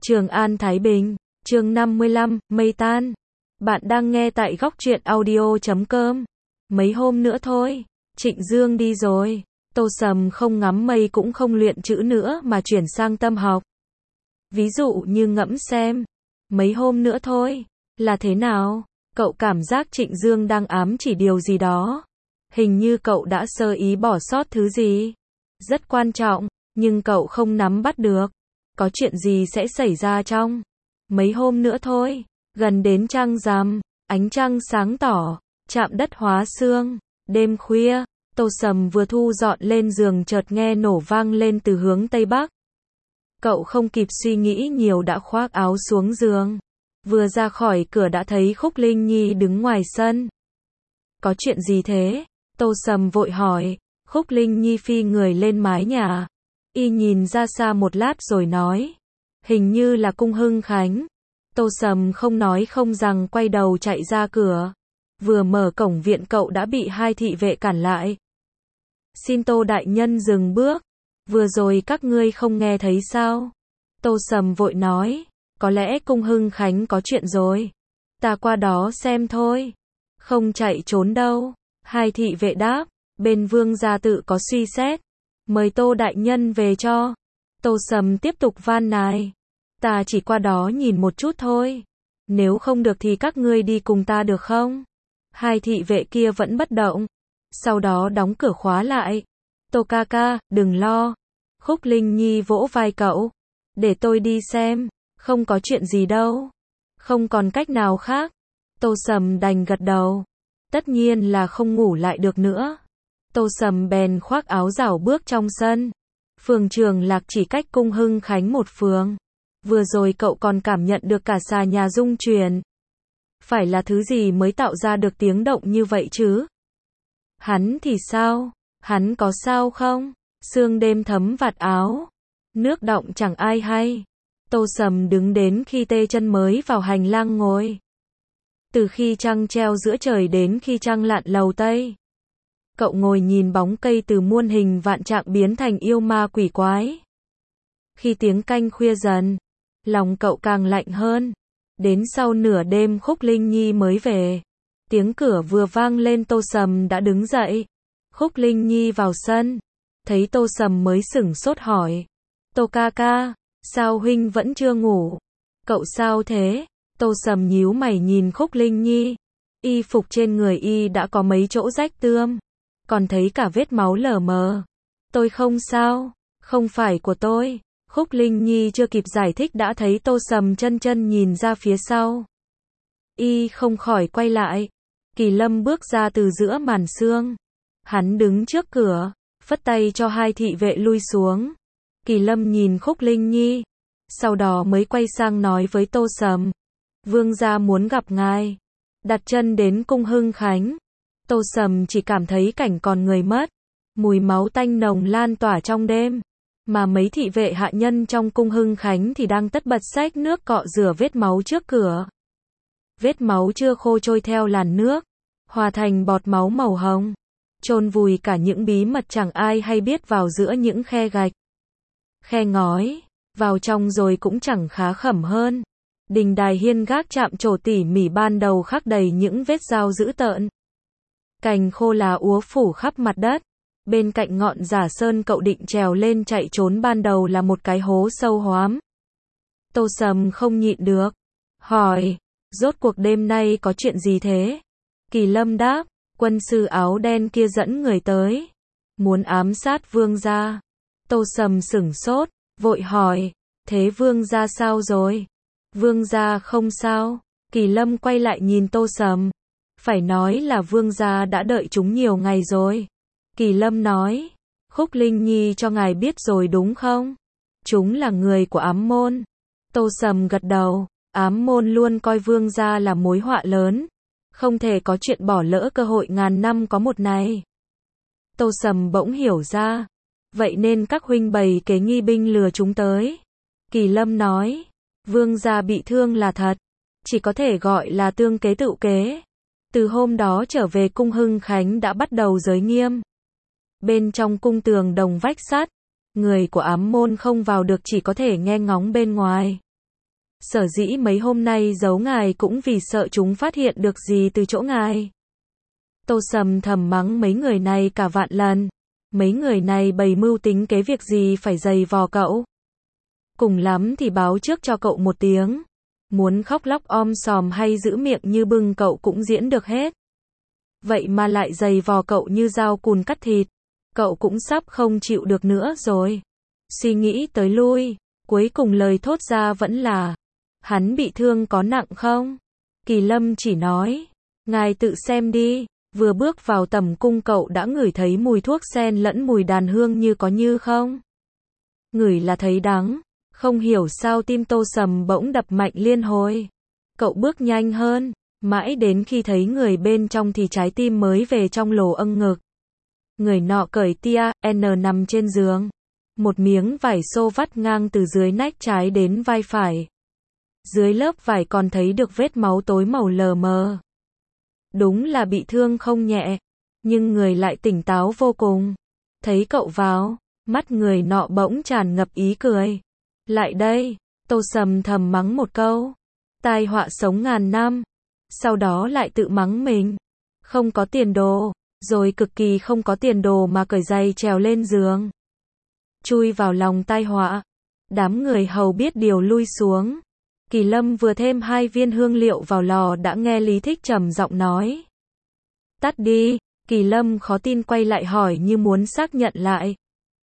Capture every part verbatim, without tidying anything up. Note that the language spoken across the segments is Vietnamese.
Trường An Thái Bình, chương năm mươi lăm, mây tan. Bạn đang nghe tại góc truyện audio chấm com. Mấy hôm nữa thôi, Trịnh Dương đi rồi. Tô Sầm không ngắm mây cũng không luyện chữ nữa mà chuyển sang tâm học. Ví dụ như ngẫm xem, mấy hôm nữa thôi, là thế nào? Cậu cảm giác Trịnh Dương đang ám chỉ điều gì đó. Hình như cậu đã sơ ý bỏ sót thứ gì. Rất quan trọng, nhưng cậu không nắm bắt được. Có chuyện gì sẽ xảy ra trong mấy hôm nữa thôi. Gần đến trăng rằm, ánh trăng sáng tỏ, chạm đất hóa sương. Đêm khuya, Tô Sầm vừa thu dọn lên giường chợt nghe nổ vang lên từ hướng Tây Bắc. Cậu không kịp suy nghĩ nhiều đã khoác áo xuống giường. Vừa ra khỏi cửa đã thấy Khúc Linh Nhi đứng ngoài sân. Có chuyện gì thế? Tô Sầm vội hỏi. Khúc Linh Nhi phi người lên mái nhà. Y nhìn ra xa một lát rồi nói. Hình như là cung Hưng Khánh. Tô Sầm không nói không rằng quay đầu chạy ra cửa. Vừa mở cổng viện cậu đã bị hai thị vệ cản lại. Xin Tô đại nhân dừng bước. Vừa rồi các ngươi không nghe thấy sao? Tô Sầm vội nói. Có lẽ cung Hưng Khánh có chuyện rồi. Ta qua đó xem thôi. Không chạy trốn đâu. Hai thị vệ đáp. Bên vương gia tự có suy xét. Mời Tô đại nhân về cho. Tô Sầm tiếp tục van nài. Ta chỉ qua đó nhìn một chút thôi. Nếu không được thì các ngươi đi cùng ta được không? Hai thị vệ kia vẫn bất động. Sau đó đóng cửa khóa lại. Tô ca ca, đừng lo. Khúc Linh Nhi vỗ vai cậu. Để tôi đi xem. Không có chuyện gì đâu. Không còn cách nào khác. Tô Sầm đành gật đầu. Tất nhiên là không ngủ lại được nữa. Tô Sầm bèn khoác áo rảo bước trong sân. Phường Trường Lạc chỉ cách cung Hưng Khánh một phường. Vừa rồi cậu còn cảm nhận được cả xà nhà rung chuyển. Phải là thứ gì mới tạo ra được tiếng động như vậy chứ? Hắn thì sao? Hắn có sao không? Sương đêm thấm vạt áo. Nước đọng chẳng ai hay. Tô Sầm đứng đến khi tê chân mới vào hành lang ngồi. Từ khi trăng treo giữa trời đến khi trăng lặn lầu tây. Cậu ngồi nhìn bóng cây từ muôn hình vạn trạng biến thành yêu ma quỷ quái. Khi tiếng canh khuya dần, lòng cậu càng lạnh hơn. Đến sau nửa đêm Khúc Linh Nhi mới về. Tiếng cửa vừa vang lên Tô Sầm đã đứng dậy. Khúc Linh Nhi vào sân. Thấy Tô Sầm mới sửng sốt hỏi. Tô ca ca, sao huynh vẫn chưa ngủ? Cậu sao thế? Tô Sầm nhíu mày nhìn Khúc Linh Nhi. Y phục trên người y đã có mấy chỗ rách tươm. Còn thấy cả vết máu lờ mờ. Tôi không sao, không phải của tôi. Khúc Linh Nhi chưa kịp giải thích đã thấy Tô Sầm chân chân nhìn ra phía sau. Y không khỏi quay lại. Kỳ Lâm bước ra từ giữa màn sương. Hắn đứng trước cửa, phất tay cho hai thị vệ lui xuống. Kỳ Lâm nhìn Khúc Linh Nhi. Sau đó mới quay sang nói với Tô Sầm. Vương gia muốn gặp ngài. Đặt chân đến cung Hưng Khánh. Tô Sầm chỉ cảm thấy cảnh còn người mất. Mùi máu tanh nồng lan tỏa trong đêm. Mà mấy thị vệ hạ nhân trong cung Hưng Khánh thì đang tất bật xách nước cọ rửa vết máu trước cửa. Vết máu chưa khô trôi theo làn nước, hòa thành bọt máu màu hồng. Chôn vùi cả những bí mật chẳng ai hay biết vào giữa những khe gạch. Khe ngói, vào trong rồi cũng chẳng khá khẩm hơn. Đình đài hiên gác chạm trổ tỉ mỉ ban đầu khắc đầy những vết dao dữ tợn. Cành khô lá úa phủ khắp mặt đất. Bên cạnh ngọn giả sơn cậu định trèo lên chạy trốn ban đầu là một cái hố sâu hoắm. Tô Sầm không nhịn được. Hỏi, rốt cuộc đêm nay có chuyện gì thế? Kỳ Lâm đáp, quân sư áo đen kia dẫn người tới. Muốn ám sát vương gia. Tô Sầm sửng sốt, vội hỏi, thế vương gia sao rồi? Vương gia không sao. Kỳ Lâm quay lại nhìn Tô Sầm. Phải nói là vương gia đã đợi chúng nhiều ngày rồi. Kỳ Lâm nói, Khúc Linh Nhi cho ngài biết rồi đúng không? Chúng là người của ám môn. Tô Sầm gật đầu, ám môn luôn coi vương gia là mối họa lớn. Không thể có chuyện bỏ lỡ cơ hội ngàn năm có một này. Tô Sầm bỗng hiểu ra. Vậy nên các huynh bày kế nghi binh lừa chúng tới. Kỳ Lâm nói, vương gia bị thương là thật. Chỉ có thể gọi là tương kế tự kế. Từ hôm đó trở về cung Hưng Khánh đã bắt đầu giới nghiêm. Bên trong cung tường đồng vách sắt, người của ám môn không vào được chỉ có thể nghe ngóng bên ngoài. Sở dĩ mấy hôm nay giấu ngài cũng vì sợ chúng phát hiện được gì từ chỗ ngài. Tô Sầm thầm mắng mấy người này cả vạn lần. Mấy người này bày mưu tính kế việc gì phải giày vò cậu. Cùng lắm thì báo trước cho cậu một tiếng. Muốn khóc lóc om sòm hay giữ miệng như bưng cậu cũng diễn được hết. Vậy mà lại giày vò cậu như dao cùn cắt thịt. Cậu cũng sắp không chịu được nữa rồi. Suy nghĩ tới lui, cuối cùng lời thốt ra vẫn là: hắn bị thương có nặng không? Kỳ Lâm chỉ nói: ngài tự xem đi. Vừa bước vào tầm cung cậu đã ngửi thấy mùi thuốc xen lẫn mùi đàn hương như có như không. Ngửi là thấy đắng. Không hiểu sao tim Tô Sầm bỗng đập mạnh liên hồi. Cậu bước nhanh hơn, mãi đến khi thấy người bên trong thì trái tim mới về trong lồ âng ngực. Người nọ cởi tia N nằm trên giường. Một miếng vải xô vắt ngang từ dưới nách trái đến vai phải. Dưới lớp vải còn thấy được vết máu tối màu lờ mờ. Đúng là bị thương không nhẹ, nhưng người lại tỉnh táo vô cùng. Thấy cậu vào, mắt người nọ bỗng tràn ngập ý cười. Lại đây, Tô Sầm thầm mắng một câu. Tai họa sống ngàn năm. Sau đó lại tự mắng mình. Không có tiền đồ, rồi cực kỳ không có tiền đồ mà cởi giày trèo lên giường. Chui vào lòng tai họa. Đám người hầu biết điều lui xuống. Kỳ Lâm vừa thêm hai viên hương liệu vào lò đã nghe Lý Thích trầm giọng nói. Tắt đi. Kỳ Lâm khó tin quay lại hỏi như muốn xác nhận lại.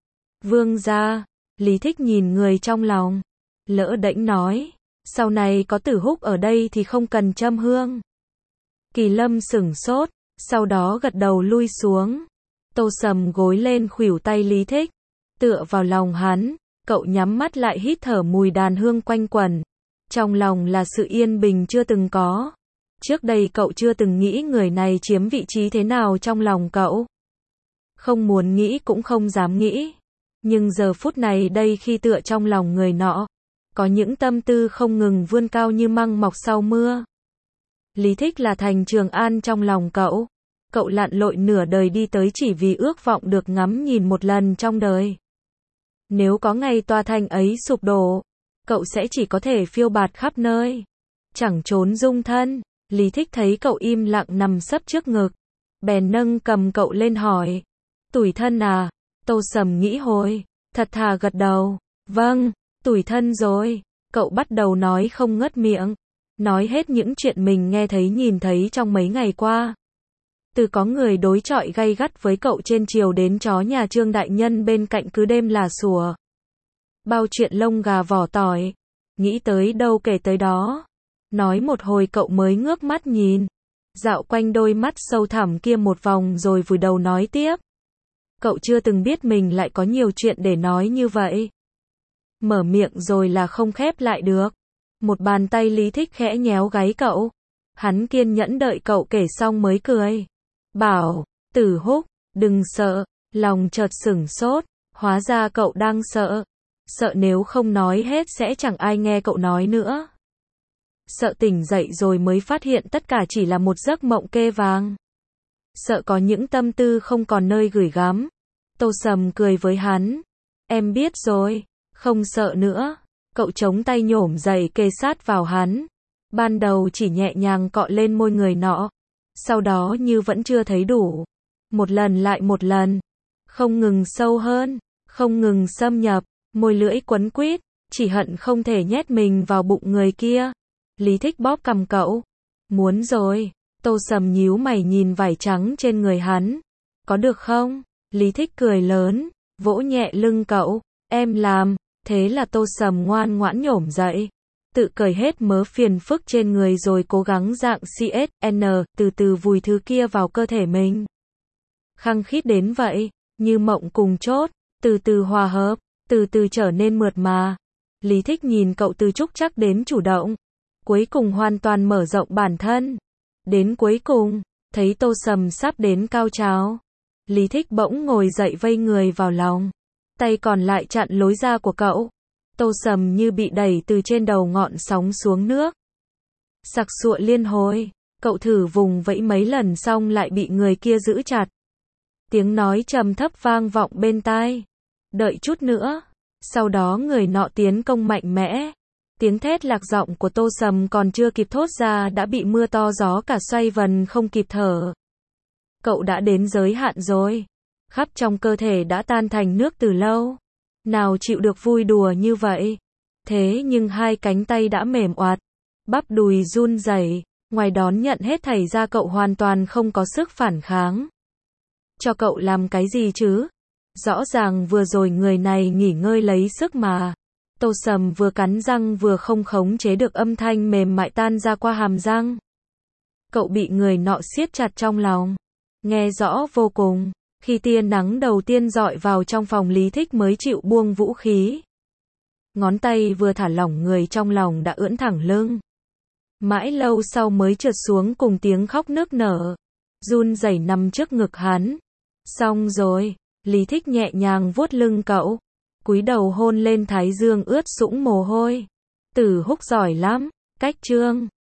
Vương gia. Lý Thích nhìn người trong lòng. Lỡ đễnh nói. Sau này có Tử Húc ở đây thì không cần châm hương. Kỳ Lâm sửng sốt. Sau đó gật đầu lui xuống. Tô Sầm gối lên khuỷu tay Lý Thích. Tựa vào lòng hắn. Cậu nhắm mắt lại hít thở mùi đàn hương quanh quẩn. Trong lòng là sự yên bình chưa từng có. Trước đây cậu chưa từng nghĩ người này chiếm vị trí thế nào trong lòng cậu. Không muốn nghĩ cũng không dám nghĩ. Nhưng giờ phút này đây khi tựa trong lòng người nọ, có những tâm tư không ngừng vươn cao như măng mọc sau mưa. Lý Thích là thành Trường An trong lòng cậu. Cậu lặn lội nửa đời đi tới chỉ vì ước vọng được ngắm nhìn một lần trong đời. Nếu có ngày tòa thành ấy sụp đổ, cậu sẽ chỉ có thể phiêu bạt khắp nơi, chẳng trốn dung thân. Lý Thích thấy cậu im lặng nằm sấp trước ngực, bèn nâng cầm cậu lên hỏi. Tủi thân à? Tô Sầm nghĩ hồi, thật thà gật đầu. Vâng, tủi thân rồi. Cậu bắt đầu nói không ngớt miệng, nói hết những chuyện mình nghe thấy nhìn thấy trong mấy ngày qua. Từ có người đối chọi gay gắt với cậu trên triều đến chó nhà Trương đại nhân bên cạnh cứ đêm là sủa. Bao chuyện lông gà vỏ tỏi. Nghĩ tới đâu kể tới đó. Nói một hồi cậu mới ngước mắt nhìn. Dạo quanh đôi mắt sâu thẳm kia một vòng rồi vùi đầu nói tiếp. Cậu chưa từng biết mình lại có nhiều chuyện để nói như vậy. Mở miệng rồi là không khép lại được. Một bàn tay Lý Thích khẽ nhéo gáy cậu. Hắn kiên nhẫn đợi cậu kể xong mới cười. Bảo, Tử Húc, đừng sợ. Lòng chợt sửng sốt. Hóa ra cậu đang sợ. Sợ nếu không nói hết sẽ chẳng ai nghe cậu nói nữa. Sợ tỉnh dậy rồi mới phát hiện tất cả chỉ là một giấc mộng kê vàng. Sợ có những tâm tư không còn nơi gửi gắm. Tô Sầm cười với hắn. Em biết rồi, không sợ nữa. Cậu chống tay nhổm dậy kề sát vào hắn. Ban đầu chỉ nhẹ nhàng cọ lên môi người nọ. Sau đó như vẫn chưa thấy đủ. Một lần lại một lần. Không ngừng sâu hơn, không ngừng xâm nhập. Môi lưỡi quấn quýt, chỉ hận không thể nhét mình vào bụng người kia. Lý Thích bóp cằm cậu. Muốn rồi. Tô Sầm nhíu mày nhìn vải trắng trên người hắn. Có được không? Lý Thích cười lớn, vỗ nhẹ lưng cậu. Em làm. Thế là Tô Sầm ngoan ngoãn nhổm dậy. Tự cởi hết mớ phiền phức trên người rồi cố gắng dạng xê ét en, từ từ vùi thứ kia vào cơ thể mình. Khăng khít đến vậy, như mộng cùng chốt, từ từ hòa hợp. Từ từ trở nên mượt mà. Lý Thích nhìn cậu từ trúc trắc đến chủ động. Cuối cùng hoàn toàn mở rộng bản thân. Đến cuối cùng, thấy Tô Sầm sắp đến cao trào. Lý Thích bỗng ngồi dậy vây người vào lòng. Tay còn lại chặn lối ra của cậu. Tô Sầm như bị đẩy từ trên đầu ngọn sóng xuống nước. Sặc sụa liên hồi. Cậu thử vùng vẫy mấy lần xong lại bị người kia giữ chặt. Tiếng nói trầm thấp vang vọng bên tai. Đợi chút nữa. Sau đó người nọ tiến công mạnh mẽ. Tiếng thét lạc giọng của Tô Sầm còn chưa kịp thốt ra đã bị mưa to gió cả xoay vần không kịp thở. Cậu đã đến giới hạn rồi. Khắp trong cơ thể đã tan thành nước từ lâu. Nào chịu được vui đùa như vậy. Thế nhưng hai cánh tay đã mềm oạt. Bắp đùi run rẩy. Ngoài đón nhận hết thảy ra cậu hoàn toàn không có sức phản kháng. Cho cậu làm cái gì chứ? Rõ ràng vừa rồi người này nghỉ ngơi lấy sức mà. Tô Sầm vừa cắn răng vừa không khống chế được âm thanh mềm mại tan ra qua hàm răng. Cậu bị người nọ siết chặt trong lòng. Nghe rõ vô cùng. Khi tia nắng đầu tiên dọi vào trong phòng, Lý Thích mới chịu buông vũ khí. Ngón tay vừa thả lỏng, người trong lòng đã ưỡn thẳng lưng. Mãi lâu sau mới trượt xuống cùng tiếng khóc nức nở. Run rẩy nằm trước ngực hắn. Xong rồi. Lý Thích nhẹ nhàng vuốt lưng cậu. Cúi đầu hôn lên thái dương ướt sũng mồ hôi. Tử Húc giỏi lắm. Cách chương